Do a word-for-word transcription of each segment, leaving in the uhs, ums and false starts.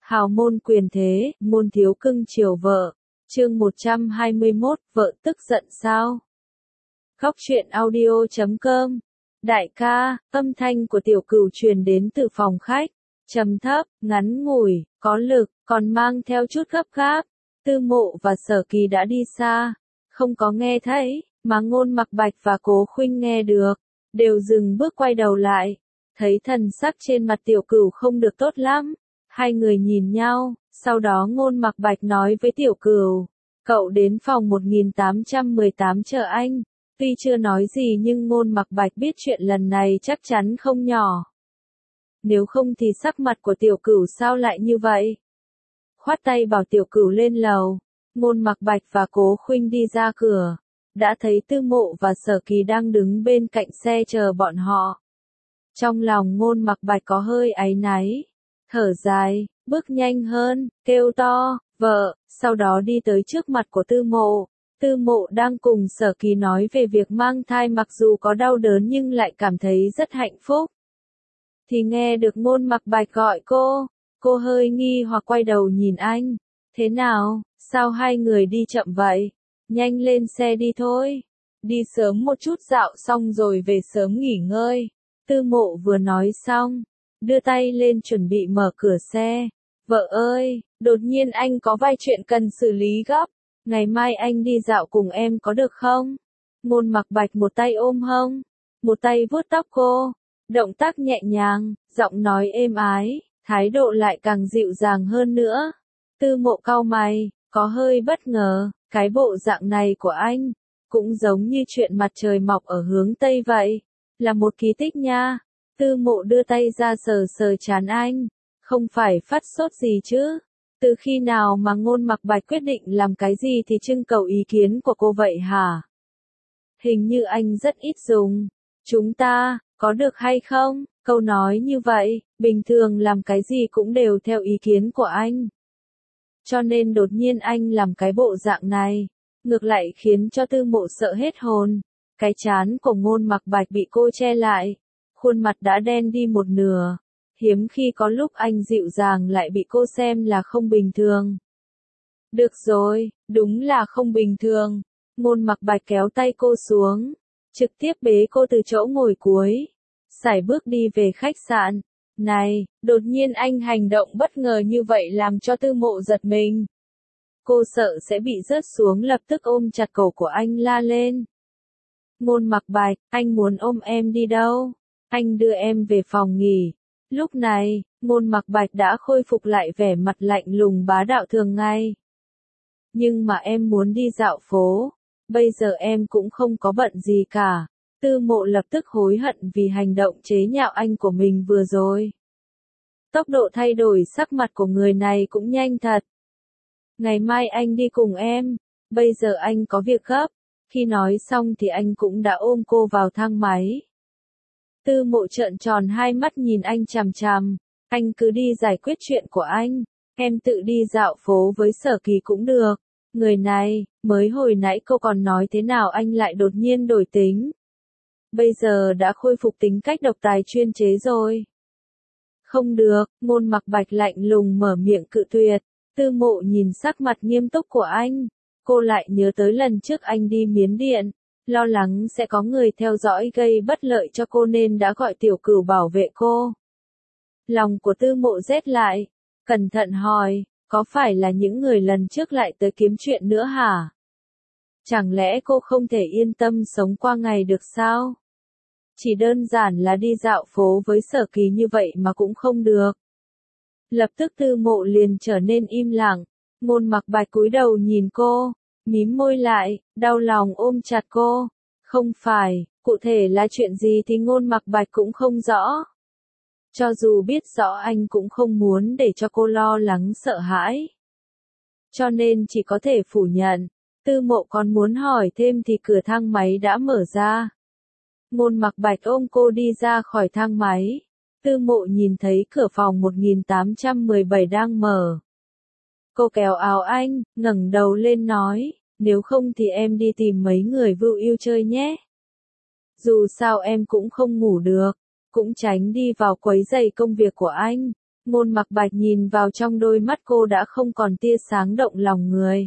Hào môn quyền thế, môn thiếu cưng chiều vợ. Chương một trăm hai mươi mốt, vợ tức giận sao? Góc truyện audio chấm com. Đại ca, âm thanh của Tiểu Cửu truyền đến từ phòng khách, trầm thấp, ngắn ngủi, có lực, còn mang theo chút gấp gáp. Tư Mộ và Sở Kỳ đã đi xa, không có nghe thấy, mà Ngôn Mặc Bạch và Cố Khuynh nghe được, đều dừng bước quay đầu lại, thấy thần sắc trên mặt Tiểu Cửu không được tốt lắm. Hai người nhìn nhau, sau đó Ngôn Mặc Bạch nói với Tiểu Cửu, cậu đến phòng một nghìn tám trăm mười tám chờ anh. Tuy chưa nói gì nhưng Ngôn Mặc Bạch biết chuyện lần này chắc chắn không nhỏ. Nếu không thì sắc mặt của Tiểu Cửu sao lại như vậy? Khoát tay bảo Tiểu Cửu lên lầu, Ngôn Mặc Bạch và Cố Khuynh đi ra cửa, đã thấy Tư Mộ và Sở Kỳ đang đứng bên cạnh xe chờ bọn họ. Trong lòng Ngôn Mặc Bạch có hơi áy náy, thở dài, bước nhanh hơn, kêu to, vợ, sau đó đi tới trước mặt của Tư Mộ. Tư Mộ đang cùng Sở Kỳ nói về việc mang thai, mặc dù có đau đớn nhưng lại cảm thấy rất hạnh phúc. Thì nghe được Ngôn Mặc Bạch gọi cô, cô hơi nghi hoặc quay đầu nhìn anh. Thế nào, sao hai người đi chậm vậy? Nhanh lên xe đi thôi. Đi sớm một chút dạo xong rồi về sớm nghỉ ngơi. Tư Mộ vừa nói xong, đưa tay lên chuẩn bị mở cửa xe. Vợ ơi, đột nhiên anh có vài chuyện cần xử lý gấp. Ngày mai anh đi dạo cùng em có được không? Ngôn Mặc Bạch một tay ôm hông, một tay vuốt tóc cô, động tác nhẹ nhàng, giọng nói êm ái, thái độ lại càng dịu dàng hơn nữa. Tư Mộ cau mày, có hơi bất ngờ, cái bộ dạng này của anh, cũng giống như chuyện mặt trời mọc ở hướng Tây vậy, là một kỳ tích nha. Tư Mộ đưa tay ra sờ sờ trán anh, không phải phát sốt gì chứ? Từ khi nào mà Ngôn Mặc Bạch quyết định làm cái gì thì trưng cầu ý kiến của cô vậy hả? Hình như anh rất ít dùng. Chúng ta, có được hay không? Câu nói như vậy, bình thường làm cái gì cũng đều theo ý kiến của anh. Cho nên đột nhiên anh làm cái bộ dạng này, ngược lại khiến cho Tư Mộ sợ hết hồn. Cái trán của Ngôn Mặc Bạch bị cô che lại, khuôn mặt đã đen đi một nửa. Hiếm khi có lúc anh dịu dàng lại bị cô xem là không bình thường. Được rồi, đúng là không bình thường. Ngôn Mặc Bạch kéo tay cô xuống, trực tiếp bế cô từ chỗ ngồi cuối, sải bước đi về khách sạn. Này, đột nhiên anh hành động bất ngờ như vậy làm cho Tư Mộ giật mình. Cô sợ sẽ bị rớt xuống, lập tức ôm chặt cổ của anh la lên. Ngôn Mặc Bạch, anh muốn ôm em đi đâu? Anh đưa em về phòng nghỉ. Lúc này, Ngôn Mặc Bạch đã khôi phục lại vẻ mặt lạnh lùng bá đạo thường ngày. Nhưng mà em muốn đi dạo phố, bây giờ em cũng không có bận gì cả. Tư Mộ lập tức hối hận vì hành động chế nhạo anh của mình vừa rồi. Tốc độ thay đổi sắc mặt của người này cũng nhanh thật. Ngày mai anh đi cùng em, bây giờ anh có việc gấp. Khi nói xong thì anh cũng đã ôm cô vào thang máy. Tư Mộ trợn tròn hai mắt nhìn anh chằm chằm, anh cứ đi giải quyết chuyện của anh, em tự đi dạo phố với Sở Kỳ cũng được. Người này, mới hồi nãy cô còn nói thế nào anh lại đột nhiên đổi tính. Bây giờ đã khôi phục tính cách độc tài chuyên chế rồi. Không được, Ngôn Mặc Bạch lạnh lùng mở miệng cự tuyệt. Tư Mộ nhìn sắc mặt nghiêm túc của anh, cô lại nhớ tới lần trước anh đi Miến Điện. Lo lắng sẽ có người theo dõi gây bất lợi cho cô nên đã gọi Tiểu Cửu bảo vệ cô. Lòng của Tư Mộ rét lại, cẩn thận hỏi, có phải là những người lần trước lại tới kiếm chuyện nữa hả? Chẳng lẽ cô không thể yên tâm sống qua ngày được sao? Chỉ đơn giản là đi dạo phố với Sở Kỳ như vậy mà cũng không được. Lập tức Tư Mộ liền trở nên im lặng, Ngôn Mặc Bạch cúi đầu nhìn cô, mím môi lại, đau lòng ôm chặt cô. Không phải, cụ thể là chuyện gì thì Ngôn Mặc Bạch cũng không rõ. Cho dù biết rõ anh cũng không muốn để cho cô lo lắng sợ hãi. Cho nên chỉ có thể phủ nhận. Tư Mộ còn muốn hỏi thêm thì cửa thang máy đã mở ra. Ngôn Mặc Bạch ôm cô đi ra khỏi thang máy. Tư Mộ nhìn thấy cửa phòng một nghìn tám trăm mười bảy đang mở. Cô kéo áo anh, ngẩng đầu lên nói, nếu không thì em đi tìm mấy người vưu yêu chơi nhé. Dù sao em cũng không ngủ được, cũng tránh đi vào quấy rầy công việc của anh. Ngôn Mặc Bạch nhìn vào trong đôi mắt cô đã không còn tia sáng động lòng người,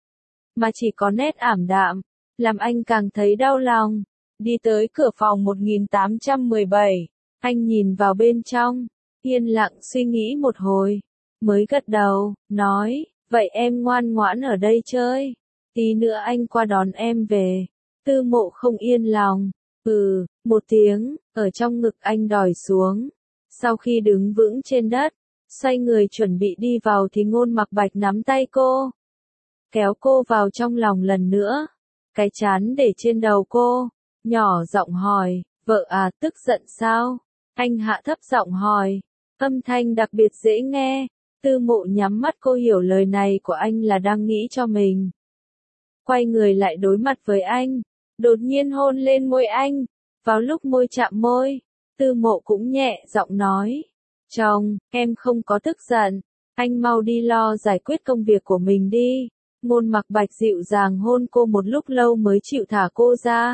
mà chỉ có nét ảm đạm, làm anh càng thấy đau lòng. Đi tới cửa phòng một nghìn tám trăm mười bảy, anh nhìn vào bên trong, yên lặng suy nghĩ một hồi, mới gật đầu, nói, vậy em ngoan ngoãn ở đây chơi, tí nữa anh qua đón em về. Tư Mộ không yên lòng, ừ, một tiếng, ở trong ngực anh đòi xuống. Sau khi đứng vững trên đất, xoay người chuẩn bị đi vào thì Ngôn Mặc Bạch nắm tay cô, kéo cô vào trong lòng lần nữa, cái trán để trên đầu cô, nhỏ giọng hỏi, vợ à, tức giận sao? Anh hạ thấp giọng hỏi, âm thanh đặc biệt dễ nghe. Tư Mộ nhắm mắt, cô hiểu lời này của anh là đang nghĩ cho mình. Quay người lại đối mặt với anh, đột nhiên hôn lên môi anh. Vào lúc môi chạm môi, Tư Mộ cũng nhẹ giọng nói, chồng, em không có tức giận, anh mau đi lo giải quyết công việc của mình đi. Ngôn Mặc Bạch dịu dàng hôn cô một lúc lâu mới chịu thả cô ra.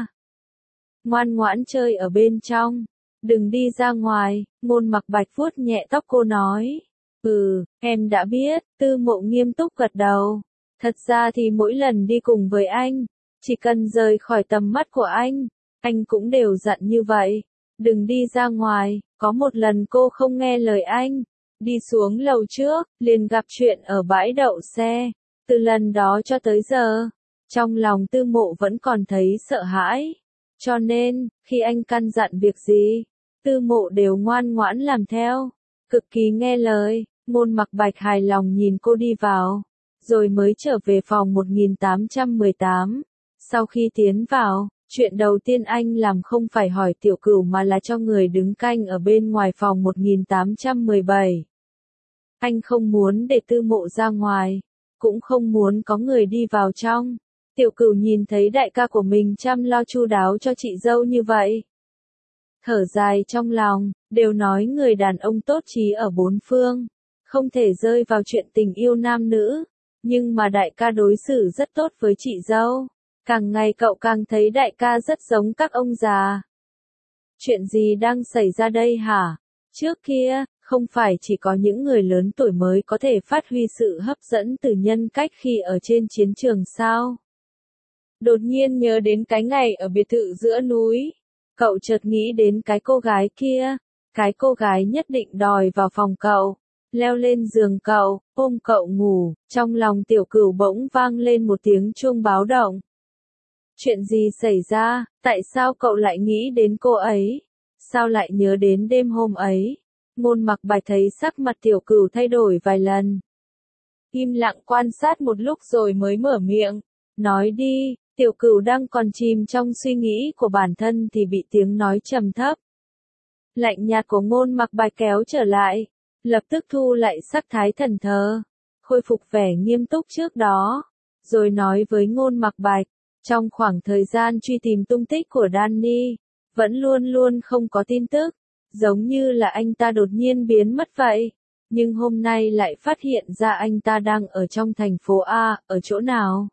Ngoan ngoãn chơi ở bên trong, đừng đi ra ngoài. Ngôn Mặc Bạch vuốt nhẹ tóc cô nói, ừ, em đã biết. Tư Mộ nghiêm túc gật đầu. Thật ra thì mỗi lần đi cùng với anh, chỉ cần rời khỏi tầm mắt của anh, anh cũng đều dặn như vậy, đừng đi ra ngoài. Có một lần cô không nghe lời anh, đi xuống lầu trước, liền gặp chuyện ở bãi đậu xe. Từ lần đó cho tới giờ, trong lòng Tư Mộ vẫn còn thấy sợ hãi. Cho nên, khi anh căn dặn việc gì, Tư Mộ đều ngoan ngoãn làm theo, cực kỳ nghe lời. Ngôn Mặc Bạch hài lòng nhìn cô đi vào, rồi mới trở về phòng một nghìn tám trăm mười tám. Sau khi tiến vào, chuyện đầu tiên anh làm không phải hỏi Tiểu Cửu mà là cho người đứng canh ở bên ngoài phòng một nghìn tám trăm mười bảy. Anh không muốn để Tư Mộ ra ngoài, cũng không muốn có người đi vào trong. Tiểu Cửu nhìn thấy đại ca của mình chăm lo chu đáo cho chị dâu như vậy, thở dài trong lòng, đều nói người đàn ông tốt chí ở bốn phương, không thể rơi vào chuyện tình yêu nam nữ, nhưng mà đại ca đối xử rất tốt với chị dâu. Càng ngày cậu càng thấy đại ca rất giống các ông già. Chuyện gì đang xảy ra đây hả? Trước kia, không phải chỉ có những người lớn tuổi mới có thể phát huy sự hấp dẫn từ nhân cách khi ở trên chiến trường sao? Đột nhiên nhớ đến cái ngày ở biệt thự giữa núi, cậu chợt nghĩ đến cái cô gái kia, cái cô gái nhất định đòi vào phòng cậu, leo lên giường cậu, ôm cậu ngủ. Trong lòng Tiểu Cửu bỗng vang lên một tiếng chuông báo động. Chuyện gì xảy ra, tại sao cậu lại nghĩ đến cô ấy? Sao lại nhớ đến đêm hôm ấy? Ngôn Mặc Bạch thấy sắc mặt Tiểu Cửu thay đổi vài lần, im lặng quan sát một lúc rồi mới mở miệng, nói đi. Tiểu Cửu đang còn chìm trong suy nghĩ của bản thân thì bị tiếng nói trầm thấp, lạnh nhạt của Ngôn Mặc Bạch kéo trở lại, lập tức thu lại sắc thái thần thờ, khôi phục vẻ nghiêm túc trước đó, rồi nói với Ngôn Mặc Bạch, trong khoảng thời gian truy tìm tung tích của Danny, vẫn luôn luôn không có tin tức, giống như là anh ta đột nhiên biến mất vậy, nhưng hôm nay lại phát hiện ra anh ta đang ở trong thành phố A. Ở chỗ nào?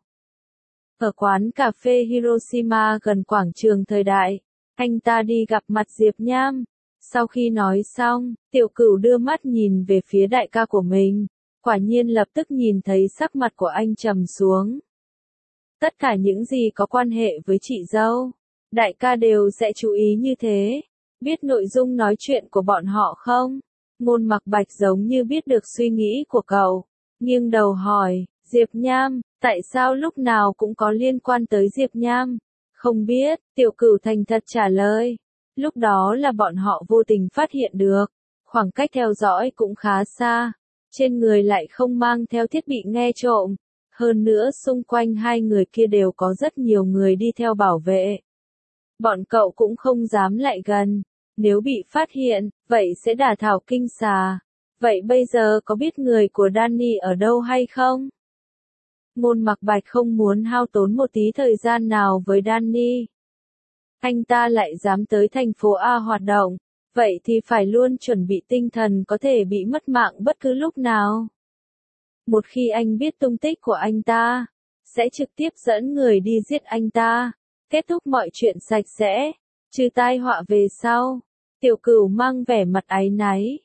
Ở quán cà phê Hiroshima gần quảng trường thời đại. Anh ta đi gặp mặt Diệp Nham. Sau khi nói xong, Tiểu Cửu đưa mắt nhìn về phía đại ca của mình, quả nhiên lập tức nhìn thấy sắc mặt của anh trầm xuống. Tất cả những gì có quan hệ với chị dâu, đại ca đều sẽ chú ý như thế. Biết nội dung nói chuyện của bọn họ không? Ngôn Mặc Bạch giống như biết được suy nghĩ của cậu, nghiêng đầu hỏi, Diệp Nham, tại sao lúc nào cũng có liên quan tới Diệp Nham? Không biết, Tiểu Cửu thành thật trả lời. Lúc đó là bọn họ vô tình phát hiện được, khoảng cách theo dõi cũng khá xa, trên người lại không mang theo thiết bị nghe trộm. Hơn nữa xung quanh hai người kia đều có rất nhiều người đi theo bảo vệ. Bọn cậu cũng không dám lại gần, nếu bị phát hiện, vậy sẽ đả thảo kinh xà. Vậy bây giờ có biết người của Danny ở đâu hay không? Ngôn Mặc Bạch không muốn hao tốn một tí thời gian nào với Danny. Anh ta lại dám tới thành phố A hoạt động, vậy thì phải luôn chuẩn bị tinh thần có thể bị mất mạng bất cứ lúc nào. Một khi anh biết tung tích của anh ta, sẽ trực tiếp dẫn người đi giết anh ta, kết thúc mọi chuyện sạch sẽ, trừ tai họa về sau. Tiểu Cửu mang vẻ mặt áy náy,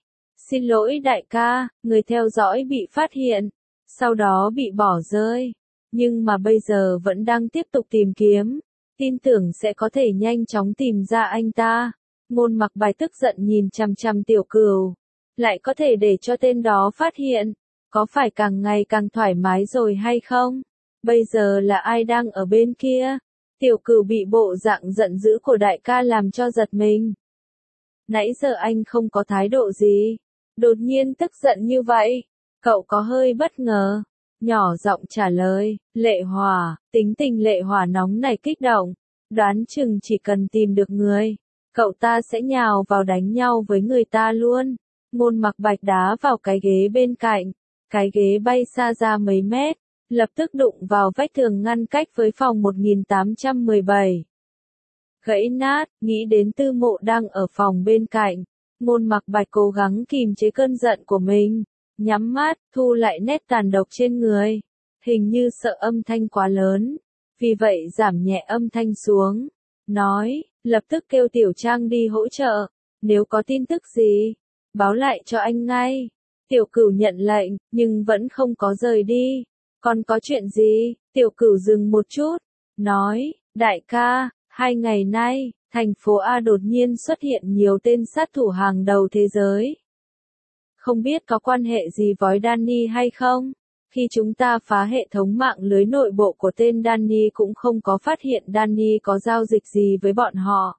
Xin lỗi đại ca, người theo dõi bị phát hiện, sau đó bị bỏ rơi. Nhưng mà bây giờ vẫn đang tiếp tục tìm kiếm, tin tưởng sẽ có thể nhanh chóng tìm ra anh ta. Ngôn Mặc Bạch tức giận nhìn chằm chằm Tiểu Cửu, lại có thể để cho tên đó phát hiện, có phải càng ngày càng thoải mái rồi hay không? Bây giờ là ai đang ở bên kia? Tiểu Cửu bị bộ dạng giận dữ của đại ca làm cho giật mình. Nãy giờ anh không có thái độ gì, đột nhiên tức giận như vậy, cậu có hơi bất ngờ. Nhỏ giọng trả lời, Lệ Hòa, tính tình Lệ Hòa nóng này kích động, đoán chừng chỉ cần tìm được người, cậu ta sẽ nhào vào đánh nhau với người ta luôn. Ngôn Mặc Bạch đá vào cái ghế bên cạnh, cái ghế bay xa ra mấy mét, lập tức đụng vào vách tường ngăn cách với phòng một nghìn tám trăm mười bảy. Gãy nát, nghĩ đến Tư Mộ đang ở phòng bên cạnh, Ngôn Mặc Bạch cố gắng kìm chế cơn giận của mình, nhắm mắt, thu lại nét tàn độc trên người, hình như sợ âm thanh quá lớn, vì vậy giảm nhẹ âm thanh xuống, nói, lập tức kêu Tiểu Trang đi hỗ trợ, nếu có tin tức gì, báo lại cho anh ngay. Tiểu Cửu nhận lệnh, nhưng vẫn không có rời đi. Còn có chuyện gì? Tiểu Cửu dừng một chút, nói, đại ca, hai ngày nay, thành phố A đột nhiên xuất hiện nhiều tên sát thủ hàng đầu thế giới. Không biết có quan hệ gì với Danny hay không? Khi chúng ta phá hệ thống mạng lưới nội bộ của tên Danny cũng không có phát hiện Danny có giao dịch gì với bọn họ.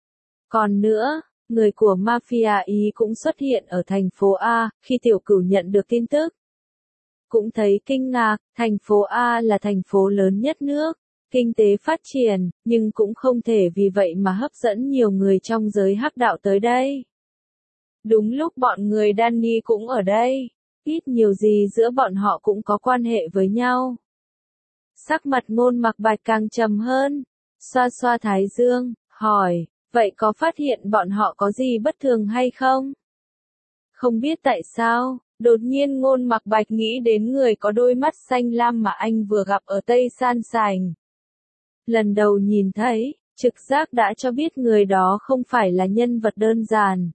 Còn nữa, người của Mafia Ý cũng xuất hiện ở thành phố A, khi Tiểu Cửu nhận được tin tức. Cũng thấy kinh ngạc, thành phố A là thành phố lớn nhất nước, kinh tế phát triển, nhưng cũng không thể vì vậy mà hấp dẫn nhiều người trong giới hắc đạo tới đây. Đúng lúc bọn người Danny cũng ở đây, ít nhiều gì giữa bọn họ cũng có quan hệ với nhau. Sắc mặt Ngôn Mặc Bạch càng trầm hơn, xoa xoa thái dương, hỏi, vậy có phát hiện bọn họ có gì bất thường hay không? Không biết tại sao, đột nhiên Ngôn Mặc Bạch nghĩ đến người có đôi mắt xanh lam mà anh vừa gặp ở Tây San Sành. Lần đầu nhìn thấy, trực giác đã cho biết người đó không phải là nhân vật đơn giản.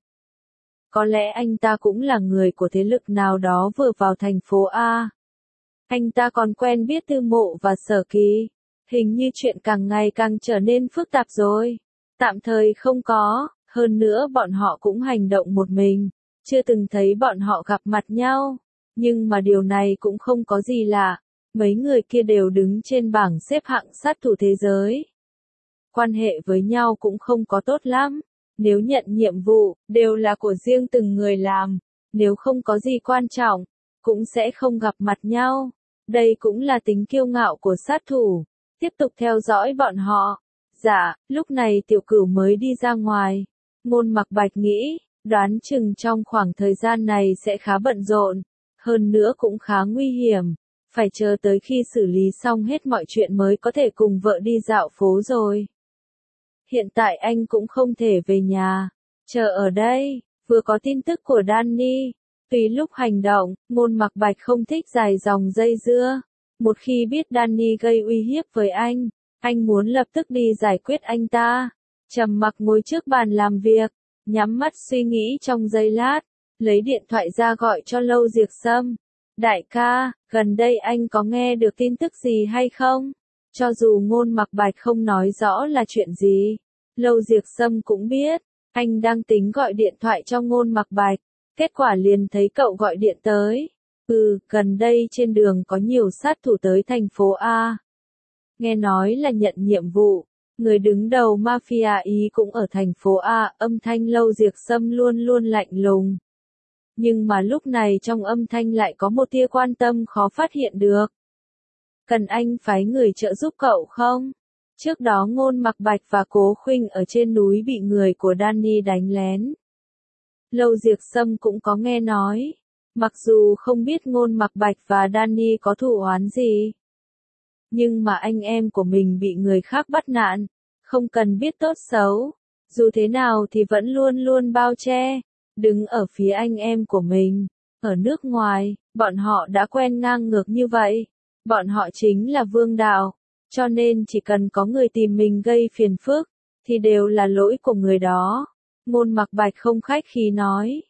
Có lẽ anh ta cũng là người của thế lực nào đó vừa vào thành phố A. Anh ta còn quen biết Tư Mộ và Sở Kỳ. Hình như chuyện càng ngày càng trở nên phức tạp rồi. Tạm thời không có, hơn nữa bọn họ cũng hành động một mình. Chưa từng thấy bọn họ gặp mặt nhau. Nhưng mà điều này cũng không có gì lạ. Mấy người kia đều đứng trên bảng xếp hạng sát thủ thế giới. Quan hệ với nhau cũng không có tốt lắm. Nếu nhận nhiệm vụ, đều là của riêng từng người làm. Nếu không có gì quan trọng, cũng sẽ không gặp mặt nhau. Đây cũng là tính kiêu ngạo của sát thủ. Tiếp tục theo dõi bọn họ. Dạ, lúc này Tiểu Cửu mới đi ra ngoài. Ngôn Mặc Bạch nghĩ, đoán chừng trong khoảng thời gian này sẽ khá bận rộn. Hơn nữa cũng khá nguy hiểm. Phải chờ tới khi xử lý xong hết mọi chuyện mới có thể cùng vợ đi dạo phố rồi. Hiện tại anh cũng không thể về nhà. Chờ ở đây, vừa có tin tức của Danny. Tùy lúc hành động, Ngôn Mặc Bạch không thích dài dòng dây dưa. Một khi biết Danny gây uy hiếp với anh, anh muốn lập tức đi giải quyết anh ta. Trầm mặc ngồi trước bàn làm việc, nhắm mắt suy nghĩ trong giây lát, lấy điện thoại ra gọi cho Lâu Diệc Sâm. Đại ca, gần đây anh có nghe được tin tức gì hay không? Cho dù Ngôn Mặc Bạch không nói rõ là chuyện gì, Lâu Diệc Sâm cũng biết, anh đang tính gọi điện thoại cho Ngôn Mặc Bạch, kết quả liền thấy cậu gọi điện tới. Ừ, gần đây trên đường có nhiều sát thủ tới thành phố A. Nghe nói là nhận nhiệm vụ, người đứng đầu Mafia Ý cũng ở thành phố A, âm thanh Lâu Diệc Sâm luôn luôn lạnh lùng. Nhưng mà lúc này trong âm thanh lại có một tia quan tâm khó phát hiện được. Cần anh phái người trợ giúp cậu không? Trước đó Ngôn Mặc Bạch và Cố Khuynh ở trên núi bị người của Danny đánh lén. Lâu Diệc Sâm cũng có nghe nói. Mặc dù không biết Ngôn Mặc Bạch và Danny có thù oán gì. Nhưng mà anh em của mình bị người khác bắt nạn. Không cần biết tốt xấu. Dù thế nào thì vẫn luôn luôn bao che. Đứng ở phía anh em của mình. Ở nước ngoài, bọn họ đã quen ngang ngược như vậy. Bọn họ chính là vương đạo. Cho nên chỉ cần có người tìm mình gây phiền phức, thì đều là lỗi của người đó. Ngôn Mặc Bạch không khách khí nói.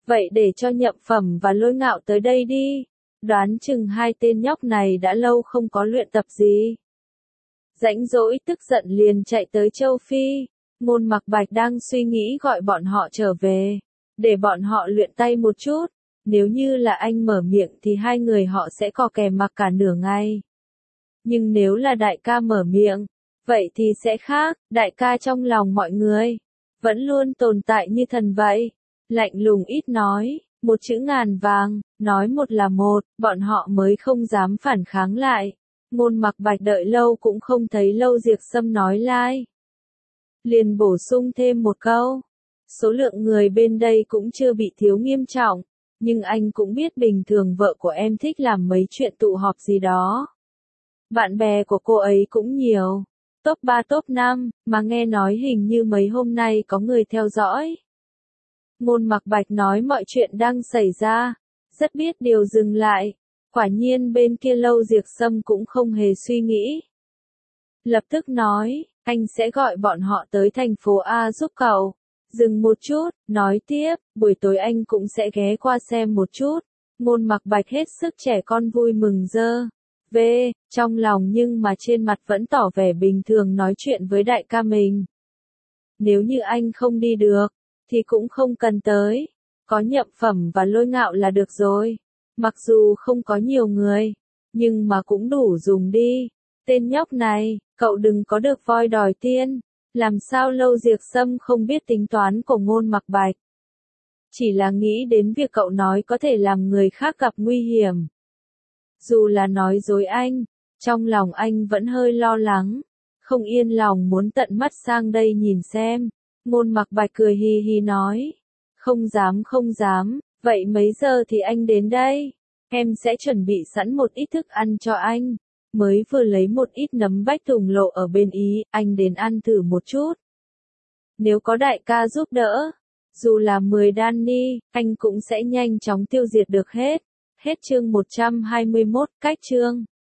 Vậy để cho Nhậm Phẩm và Lôi Ngạo tới đây đi. Đoán chừng hai tên nhóc này đã lâu không có luyện tập gì. Rãnh rỗi tức giận liền chạy tới Châu Phi. Ngôn Mặc Bạch đang suy nghĩ gọi bọn họ trở về, để bọn họ luyện tay một chút. Nếu như là anh mở miệng thì hai người họ sẽ cò kè mặc cả nửa ngày. Nhưng nếu là đại ca mở miệng, vậy thì sẽ khác. Đại ca trong lòng mọi người vẫn luôn tồn tại như thần vậy. Lạnh lùng ít nói, một chữ ngàn vàng, nói một là một, bọn họ mới không dám phản kháng lại. Ngôn Mặc Bạch đợi lâu cũng không thấy Lâu Diệp Sâm nói lai. Liền bổ sung thêm một câu. Số lượng người bên đây cũng chưa bị thiếu nghiêm trọng, nhưng anh cũng biết bình thường vợ của em thích làm mấy chuyện tụ họp gì đó. Bạn bè của cô ấy cũng nhiều, top ba top năm, mà nghe nói hình như mấy hôm nay có người theo dõi. Ngôn Mặc Bạch nói mọi chuyện đang xảy ra, rất biết điều dừng lại. Quả nhiên bên kia Lâu Diệp Sâm cũng không hề suy nghĩ. Lập tức nói, anh sẽ gọi bọn họ tới thành phố A giúp cậu. Dừng một chút, nói tiếp, buổi tối anh cũng sẽ ghé qua xem một chút. Ngôn Mặc Bạch hết sức trẻ con vui mừng dơ. Về, trong lòng nhưng mà trên mặt vẫn tỏ vẻ bình thường nói chuyện với đại ca mình. Nếu như anh không đi được, thì cũng không cần tới. Có Nhậm Phẩm và Lôi Ngạo là được rồi. Mặc dù không có nhiều người, nhưng mà cũng đủ dùng đi. Tên nhóc này, cậu đừng có được voi đòi tiên. Làm sao Lâu Diệp Sâm không biết tính toán của Ngôn Mặc Bạch. Chỉ là nghĩ đến việc cậu nói có thể làm người khác gặp nguy hiểm. Dù là nói dối anh, trong lòng anh vẫn hơi lo lắng. Không yên lòng muốn tận mắt sang đây nhìn xem. Ngôn Mặc Bạch cười hì hì nói. Không dám không dám, vậy mấy giờ thì anh đến đây? Em sẽ chuẩn bị sẵn một ít thức ăn cho anh. Mới vừa lấy một ít nấm bách tùng lộ ở bên Ý, anh đến ăn thử một chút. Nếu có đại ca giúp đỡ, dù là mười đan ni, anh cũng sẽ nhanh chóng tiêu diệt được hết. Hết chương một trăm hai mươi mốt, cách chương.